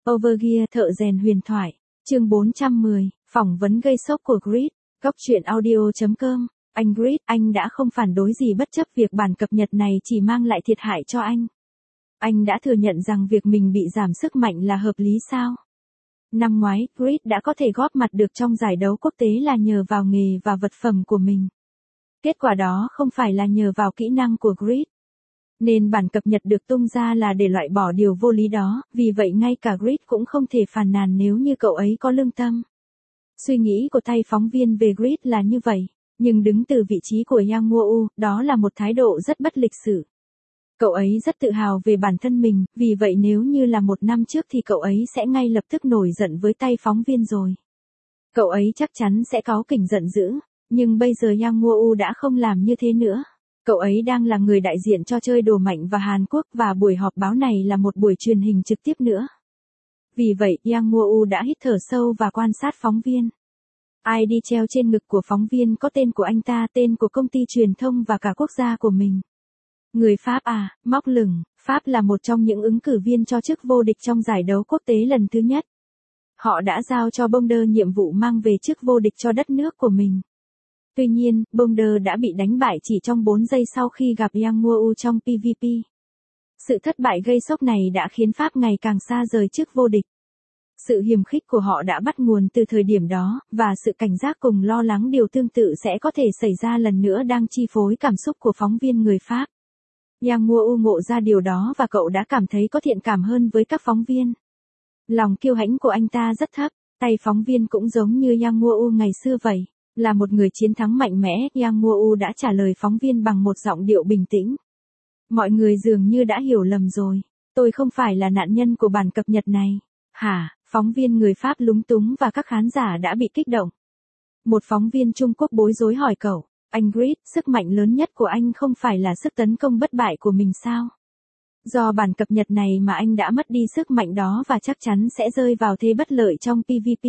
Overgear thợ rèn huyền thoại. Chương 410, phỏng vấn gây sốc của Grid. Góc truyện audio.com. Anh Grid, anh đã không phản đối gì bất chấp việc bản cập nhật này chỉ mang lại thiệt hại cho anh. Anh đã thừa nhận rằng việc mình bị giảm sức mạnh là hợp lý sao? Năm ngoái, Grid đã có thể góp mặt được trong giải đấu quốc tế là nhờ vào nghề và vật phẩm của mình. Kết quả đó không phải là nhờ vào kỹ năng của Grid. Nên bản cập nhật được tung ra là để loại bỏ điều vô lý đó, vì vậy ngay cả Grid cũng không thể phàn nàn nếu như cậu ấy có lương tâm. Suy nghĩ của tay phóng viên về Grid là như vậy, nhưng đứng từ vị trí của Yang Woo, đó là một thái độ rất bất lịch sự. Cậu ấy rất tự hào về bản thân mình, vì vậy nếu như là một năm trước thì cậu ấy sẽ ngay lập tức nổi giận với tay phóng viên rồi. Cậu ấy chắc chắn sẽ cáu kỉnh giận dữ, nhưng bây giờ Yang Woo đã không làm như thế nữa. Cậu ấy đang là người đại diện cho chơi đồ mạnh và Hàn Quốc và buổi họp báo này là một buổi truyền hình trực tiếp nữa. Vì vậy, Yang Woo đã hít thở sâu và quan sát phóng viên. ID treo trên ngực của phóng viên có tên của anh ta, tên của công ty truyền thông và cả quốc gia của mình. Người Pháp à, móc lửng, Pháp là một trong những ứng cử viên cho chức vô địch trong giải đấu quốc tế lần thứ nhất. Họ đã giao cho Bonder nhiệm vụ mang về chức vô địch cho đất nước của mình. Tuy nhiên, Bonder đã bị đánh bại chỉ trong 4 giây sau khi gặp Yang Woo trong PvP. Sự thất bại gây sốc này đã khiến Pháp ngày càng xa rời chức vô địch. Sự hiềm khích của họ đã bắt nguồn từ thời điểm đó, và sự cảnh giác cùng lo lắng điều tương tự sẽ có thể xảy ra lần nữa đang chi phối cảm xúc của phóng viên người Pháp. Yang Woo ngộ ra điều đó và cậu đã cảm thấy có thiện cảm hơn với các phóng viên. Lòng kiêu hãnh của anh ta rất thấp, tay phóng viên cũng giống như Yang Woo ngày xưa vậy. Là một người chiến thắng mạnh mẽ, Yang Woo đã trả lời phóng viên bằng một giọng điệu bình tĩnh. Mọi người dường như đã hiểu lầm rồi. Tôi không phải là nạn nhân của bản cập nhật này. Hả? Phóng viên người Pháp lúng túng và các khán giả đã bị kích động. Một phóng viên Trung Quốc bối rối hỏi cậu, anh Grid, sức mạnh lớn nhất của anh không phải là sức tấn công bất bại của mình sao? Do bản cập nhật này mà anh đã mất đi sức mạnh đó và chắc chắn sẽ rơi vào thế bất lợi trong PvP.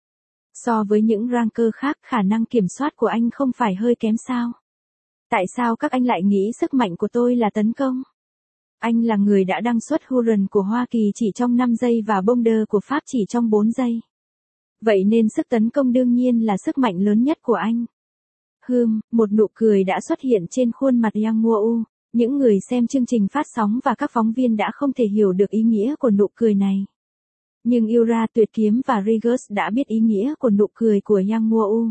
So với những ranker khác, khả năng kiểm soát của anh không phải hơi kém sao? Tại sao các anh lại nghĩ sức mạnh của tôi là tấn công? Anh là người đã đăng xuất Huron của Hoa Kỳ chỉ trong 5 giây và Bonder của Pháp chỉ trong 4 giây. Vậy nên sức tấn công đương nhiên là sức mạnh lớn nhất của anh. Một nụ cười đã xuất hiện trên khuôn mặt Yang Woo. Những người xem chương trình phát sóng và các phóng viên đã không thể hiểu được ý nghĩa của nụ cười này. Nhưng Ura Tuyệt Kiếm và Rigus đã biết ý nghĩa của nụ cười của Yang Woo.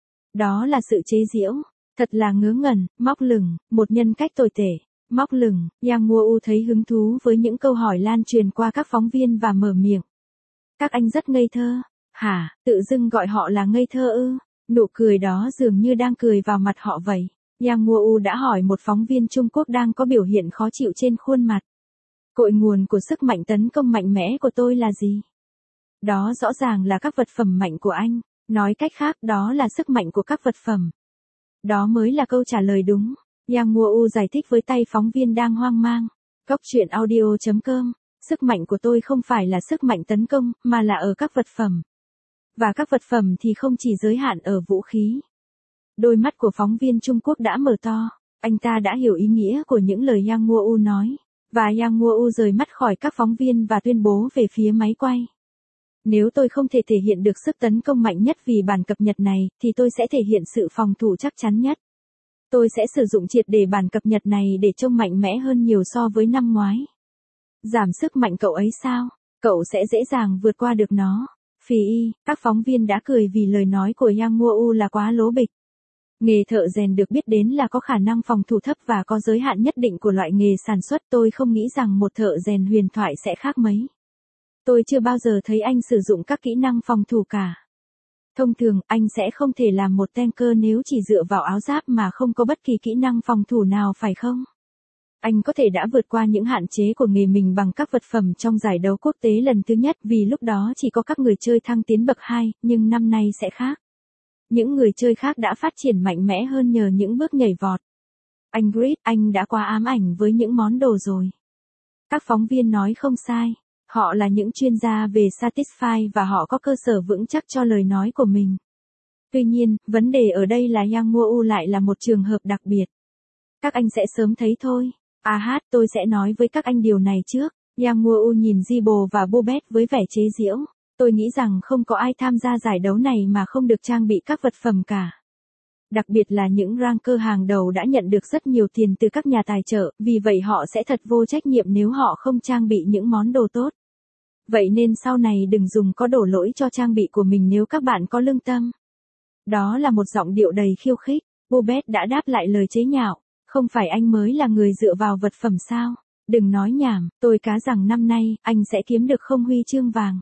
Đó là sự chế giễu. Thật là ngớ ngẩn, móc lửng, một nhân cách tồi tệ. Móc lửng, Yang Woo thấy hứng thú với những câu hỏi lan truyền qua các phóng viên và mở miệng. Các anh rất ngây thơ. Hả, tự dưng gọi họ là ngây thơ ư? Nụ cười đó dường như đang cười vào mặt họ vậy. Yang Woo đã hỏi một phóng viên Trung Quốc đang có biểu hiện khó chịu trên khuôn mặt. Cội nguồn của sức mạnh tấn công mạnh mẽ của tôi là gì? Đó rõ ràng là các vật phẩm mạnh của anh. Nói cách khác, đó là sức mạnh của các vật phẩm. Đó mới là câu trả lời đúng. Yang Woo giải thích với tay phóng viên đang hoang mang. Góc truyện audio.com. Sức mạnh của tôi không phải là sức mạnh tấn công, mà là ở các vật phẩm. Và các vật phẩm thì không chỉ giới hạn ở vũ khí. Đôi mắt của phóng viên Trung Quốc đã mở to. Anh ta đã hiểu ý nghĩa của những lời Yang Woo nói. Và Yang Woo rời mắt khỏi các phóng viên và tuyên bố về phía máy quay. Nếu tôi không thể thể hiện được sức tấn công mạnh nhất vì bản cập nhật này, thì tôi sẽ thể hiện sự phòng thủ chắc chắn nhất. Tôi sẽ sử dụng triệt để bản cập nhật này để trông mạnh mẽ hơn nhiều so với năm ngoái. Giảm sức mạnh cậu ấy sao? Cậu sẽ dễ dàng vượt qua được nó. Phì y, các phóng viên đã cười vì lời nói của Yang Woo là quá lố bịch. Nghề thợ rèn được biết đến là có khả năng phòng thủ thấp và có giới hạn nhất định của loại nghề sản xuất. Tôi không nghĩ rằng một thợ rèn huyền thoại sẽ khác mấy. Tôi chưa bao giờ thấy anh sử dụng các kỹ năng phòng thủ cả. Thông thường, anh sẽ không thể làm một tanker nếu chỉ dựa vào áo giáp mà không có bất kỳ kỹ năng phòng thủ nào phải không? Anh có thể đã vượt qua những hạn chế của nghề mình bằng các vật phẩm trong giải đấu quốc tế lần thứ nhất vì lúc đó chỉ có các người chơi thăng tiến bậc 2, nhưng năm nay sẽ khác. Những người chơi khác đã phát triển mạnh mẽ hơn nhờ những bước nhảy vọt. Anh Grid, anh đã quá ám ảnh với những món đồ rồi. Các phóng viên nói không sai. Họ là những chuyên gia về Satisfy và họ có cơ sở vững chắc cho lời nói của mình. Tuy nhiên, vấn đề ở đây là Yang Woo lại là một trường hợp đặc biệt. Các anh sẽ sớm thấy thôi. Tôi sẽ nói với các anh điều này trước. Yang Woo nhìn Zibo và Bobet với vẻ chế giễu. Tôi nghĩ rằng không có ai tham gia giải đấu này mà không được trang bị các vật phẩm cả. Đặc biệt là những ranker hàng đầu đã nhận được rất nhiều tiền từ các nhà tài trợ, vì vậy họ sẽ thật vô trách nhiệm nếu họ không trang bị những món đồ tốt. Vậy nên sau này đừng dùng có đổ lỗi cho trang bị của mình nếu các bạn có lương tâm. Đó là một giọng điệu đầy khiêu khích. Bobet đã đáp lại lời chế nhạo. Không phải anh mới là người dựa vào vật phẩm sao? Đừng nói nhảm, tôi cá rằng năm nay, anh sẽ kiếm được không huy chương vàng.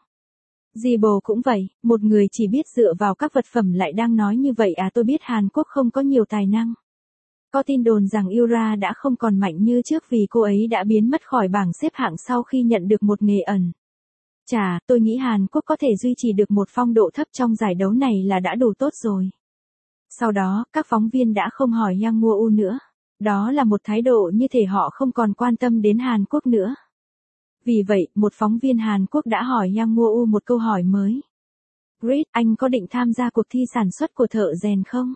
Zibo cũng vậy, một người chỉ biết dựa vào các vật phẩm lại đang nói như vậy à? Tôi biết Hàn Quốc không có nhiều tài năng. Có tin đồn rằng Yura đã không còn mạnh như trước vì cô ấy đã biến mất khỏi bảng xếp hạng sau khi nhận được một nghề ẩn. Chà, tôi nghĩ Hàn Quốc có thể duy trì được một phong độ thấp trong giải đấu này là đã đủ tốt rồi. Sau đó, các phóng viên đã không hỏi Yang Woo nữa. Đó là một thái độ như thể họ không còn quan tâm đến Hàn Quốc nữa. Vì vậy, một phóng viên Hàn Quốc đã hỏi Yang Woo một câu hỏi mới. Grid, anh có định tham gia cuộc thi sản xuất của thợ rèn không?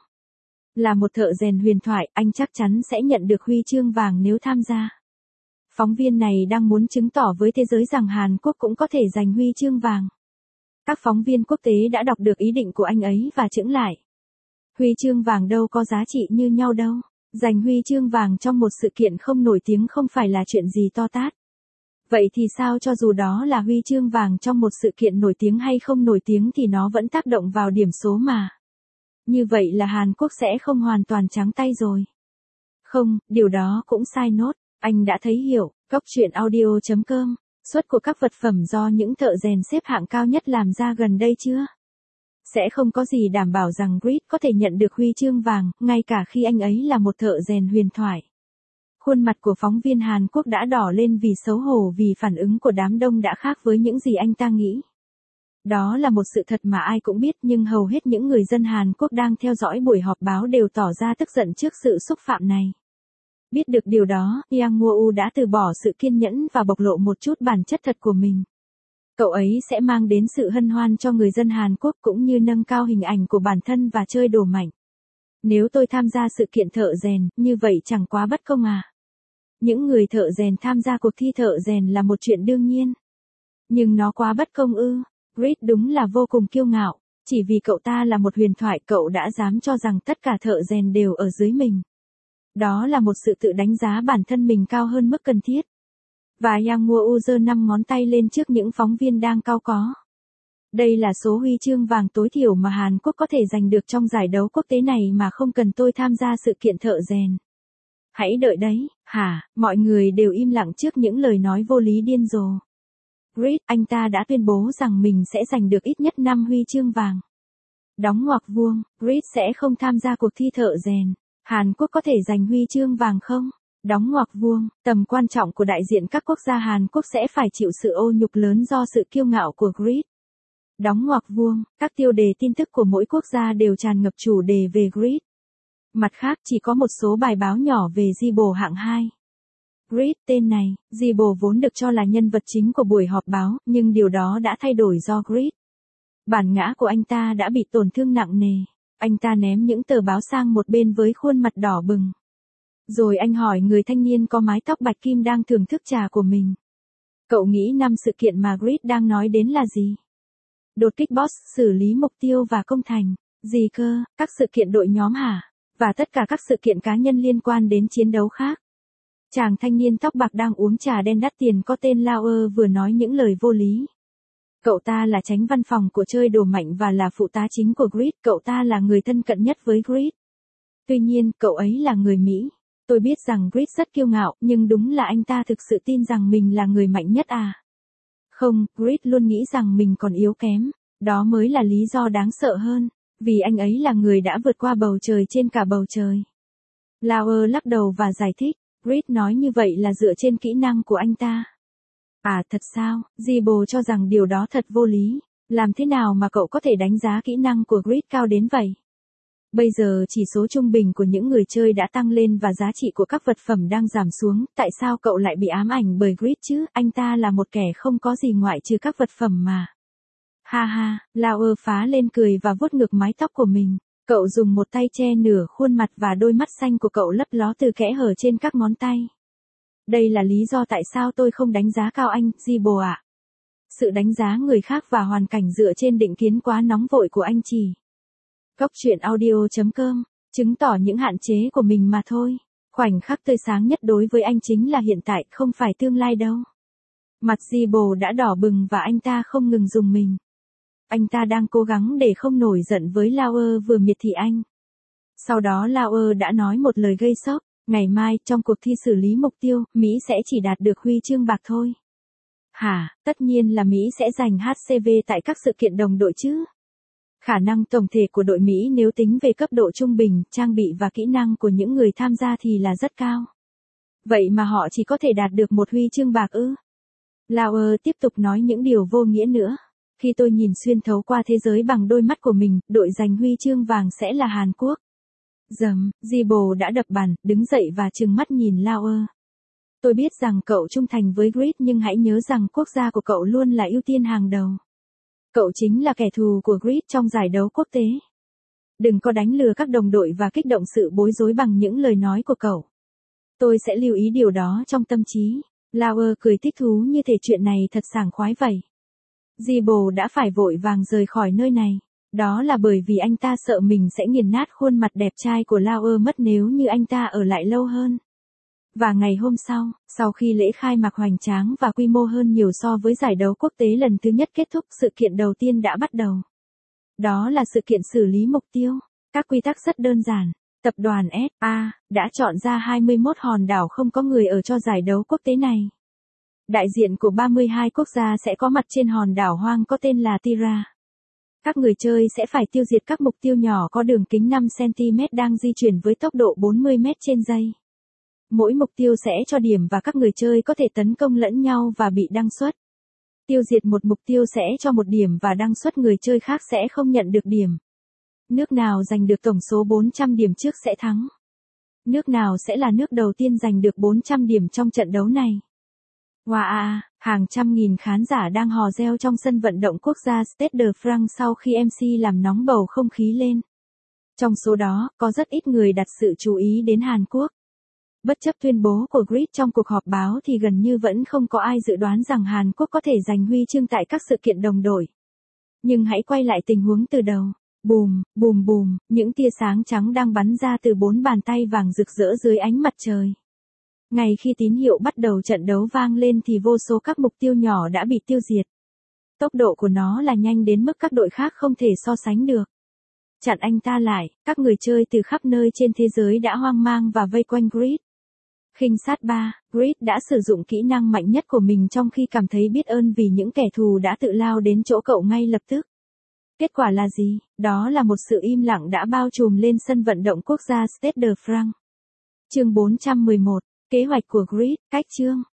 Là một thợ rèn huyền thoại, anh chắc chắn sẽ nhận được huy chương vàng nếu tham gia. Phóng viên này đang muốn chứng tỏ với thế giới rằng Hàn Quốc cũng có thể giành huy chương vàng. Các phóng viên quốc tế đã đọc được ý định của anh ấy và chững lại. Huy chương vàng đâu có giá trị như nhau đâu. Giành huy chương vàng trong một sự kiện không nổi tiếng không phải là chuyện gì to tát. Vậy thì sao cho dù đó là huy chương vàng trong một sự kiện nổi tiếng hay không nổi tiếng thì nó vẫn tác động vào điểm số mà. Như vậy là Hàn Quốc sẽ không hoàn toàn trắng tay rồi. Không, điều đó cũng sai nốt. Anh đã thấy hiểu. Góc truyện audio.com. Xuất của các vật phẩm do những thợ rèn xếp hạng cao nhất làm ra gần đây chưa? Sẽ không có gì đảm bảo rằng Grid có thể nhận được huy chương vàng, ngay cả khi anh ấy là một thợ rèn huyền thoại. Khuôn mặt của phóng viên Hàn Quốc đã đỏ lên vì xấu hổ vì phản ứng của đám đông đã khác với những gì anh ta nghĩ. Đó là một sự thật mà ai cũng biết nhưng hầu hết những người dân Hàn Quốc đang theo dõi buổi họp báo đều tỏ ra tức giận trước sự xúc phạm này. Biết được điều đó, Yang Woo đã từ bỏ sự kiên nhẫn và bộc lộ một chút bản chất thật của mình. Cậu ấy sẽ mang đến sự hân hoan cho người dân Hàn Quốc cũng như nâng cao hình ảnh của bản thân và chơi đồ mạnh. Nếu tôi tham gia sự kiện thợ rèn, như vậy chẳng quá bất công à? Những người thợ rèn tham gia cuộc thi thợ rèn là một chuyện đương nhiên. Nhưng nó quá bất công ư? Grid đúng là vô cùng kiêu ngạo. Chỉ vì cậu ta là một huyền thoại cậu đã dám cho rằng tất cả thợ rèn đều ở dưới mình. Đó là một sự tự đánh giá bản thân mình cao hơn mức cần thiết. Và Yang Woo giơ 5 ngón tay lên trước những phóng viên đang cau có. Đây là số huy chương vàng tối thiểu mà Hàn Quốc có thể giành được trong giải đấu quốc tế này mà không cần tôi tham gia sự kiện thợ rèn. Hãy đợi đấy, hả? Mọi người đều im lặng trước những lời nói vô lý điên rồ. Grid, anh ta đã tuyên bố rằng mình sẽ giành được ít nhất 5 huy chương vàng. Đóng ngoặc vuông, Grid sẽ không tham gia cuộc thi thợ rèn. Hàn Quốc có thể giành huy chương vàng không? Đóng ngoặc vuông, tầm quan trọng của đại diện các quốc gia Hàn Quốc sẽ phải chịu sự ô nhục lớn do sự kiêu ngạo của Grid. Đóng ngoặc vuông, các tiêu đề tin tức của mỗi quốc gia đều tràn ngập chủ đề về Grid. Mặt khác chỉ có một số bài báo nhỏ về Zibo hạng 2. Grid, tên này, Zibo vốn được cho là nhân vật chính của buổi họp báo, nhưng điều đó đã thay đổi do Grid. Bản ngã của anh ta đã bị tổn thương nặng nề. Anh ta ném những tờ báo sang một bên với khuôn mặt đỏ bừng. Rồi anh hỏi người thanh niên có mái tóc bạch kim đang thưởng thức trà của mình. Cậu nghĩ 5 sự kiện mà Grid đang nói đến là gì? Đột kích boss, xử lý mục tiêu và công thành. Gì cơ, các sự kiện đội nhóm hả? Và tất cả các sự kiện cá nhân liên quan đến chiến đấu khác. Chàng thanh niên tóc bạc đang uống trà đen đắt tiền có tên Lauer vừa nói những lời vô lý. Cậu ta là chánh văn phòng của chơi đồ mạnh và là phụ tá chính của Grid. Cậu ta là người thân cận nhất với Grid. Tuy nhiên, cậu ấy là người Mỹ. Tôi biết rằng Grid rất kiêu ngạo, nhưng đúng là anh ta thực sự tin rằng mình là người mạnh nhất à? Không, Grid luôn nghĩ rằng mình còn yếu kém. Đó mới là lý do đáng sợ hơn. Vì anh ấy là người đã vượt qua bầu trời trên cả bầu trời. Lauer lắc đầu và giải thích. Grid nói như vậy là dựa trên kỹ năng của anh ta. À thật sao, Zibo cho rằng điều đó thật vô lý. Làm thế nào mà cậu có thể đánh giá kỹ năng của Grid cao đến vậy? Bây giờ chỉ số trung bình của những người chơi đã tăng lên và giá trị của các vật phẩm đang giảm xuống. Tại sao cậu lại bị ám ảnh bởi Grid chứ? Anh ta là một kẻ không có gì ngoại trừ các vật phẩm mà. Ha ha, Lauer phá lên cười và vuốt ngược mái tóc của mình. Cậu dùng một tay che nửa khuôn mặt và đôi mắt xanh của cậu lấp ló từ kẽ hở trên các ngón tay. Đây là lý do tại sao tôi không đánh giá cao anh, Zibo ạ. Sự đánh giá người khác và hoàn cảnh dựa trên định kiến quá nóng vội của anh chỉ. Cốc truyện audio.com, chứng tỏ những hạn chế của mình mà thôi. Khoảnh khắc tươi sáng nhất đối với anh chính là hiện tại, không phải tương lai đâu. Mặt Zibo đã đỏ bừng và anh ta không ngừng dùng mình. Anh ta đang cố gắng để không nổi giận với Lauer vừa miệt thị anh. Sau đó Lauer đã nói một lời gây sốc, ngày mai trong cuộc thi xử lý mục tiêu, Mỹ sẽ chỉ đạt được huy chương bạc thôi. Hả, tất nhiên là Mỹ sẽ giành HCV tại các sự kiện đồng đội chứ. Khả năng tổng thể của đội Mỹ nếu tính về cấp độ trung bình, trang bị và kỹ năng của những người tham gia thì là rất cao. Vậy mà họ chỉ có thể đạt được một huy chương bạc ư? Lauer tiếp tục nói những điều vô nghĩa nữa. Khi tôi nhìn xuyên thấu qua thế giới bằng đôi mắt của mình, đội giành huy chương vàng sẽ là Hàn Quốc. Zibo đã đập bàn, đứng dậy và trừng mắt nhìn Lauer. Tôi biết rằng cậu trung thành với Grid nhưng hãy nhớ rằng quốc gia của cậu luôn là ưu tiên hàng đầu. Cậu chính là kẻ thù của Grid trong giải đấu quốc tế. Đừng có đánh lừa các đồng đội và kích động sự bối rối bằng những lời nói của cậu. Tôi sẽ lưu ý điều đó trong tâm trí. Lauer cười thích thú như thể chuyện này thật sảng khoái vậy. Zibo đã phải vội vàng rời khỏi nơi này. Đó là bởi vì anh ta sợ mình sẽ nghiền nát khuôn mặt đẹp trai của Lauer mất nếu như anh ta ở lại lâu hơn. Và ngày hôm sau khi lễ khai mạc hoành tráng và quy mô hơn nhiều so với giải đấu quốc tế lần thứ nhất kết thúc, sự kiện đầu tiên đã bắt đầu. Đó là sự kiện xử lý mục tiêu. Các quy tắc rất đơn giản. Tập đoàn SA đã chọn ra 21 hòn đảo không có người ở cho giải đấu quốc tế này. Đại diện của 32 quốc gia sẽ có mặt trên hòn đảo hoang có tên là Tira. Các người chơi sẽ phải tiêu diệt các mục tiêu nhỏ có đường kính 5 cm đang di chuyển với tốc độ 40 m trên giây. Mỗi mục tiêu sẽ cho điểm và các người chơi có thể tấn công lẫn nhau và bị đăng xuất. Tiêu diệt một mục tiêu sẽ cho một điểm và đăng xuất người chơi khác sẽ không nhận được điểm. Nước nào giành được tổng số 400 điểm trước sẽ thắng. Nước nào sẽ là nước đầu tiên giành được 400 điểm trong trận đấu này. Wow, hàng trăm nghìn khán giả đang hò reo trong sân vận động quốc gia Stade de France sau khi MC làm nóng bầu không khí lên. Trong số đó, có rất ít người đặt sự chú ý đến Hàn Quốc. Bất chấp tuyên bố của Grid trong cuộc họp báo thì gần như vẫn không có ai dự đoán rằng Hàn Quốc có thể giành huy chương tại các sự kiện đồng đội. Nhưng hãy quay lại tình huống từ đầu. Bùm, bùm bùm, những tia sáng trắng đang bắn ra từ 4 bàn tay vàng rực rỡ dưới ánh mặt trời. Ngay khi tín hiệu bắt đầu trận đấu vang lên thì vô số các mục tiêu nhỏ đã bị tiêu diệt. Tốc độ của nó là nhanh đến mức các đội khác không thể so sánh được. Chặn anh ta lại, các người chơi từ khắp nơi trên thế giới đã hoang mang và vây quanh Grid. Khinh sát 3, Grid đã sử dụng kỹ năng mạnh nhất của mình trong khi cảm thấy biết ơn vì những kẻ thù đã tự lao đến chỗ cậu ngay lập tức. Kết quả là gì? Đó là một sự im lặng đã bao trùm lên sân vận động quốc gia Stade de France. Chương 411, kế hoạch của Grid, cách chương.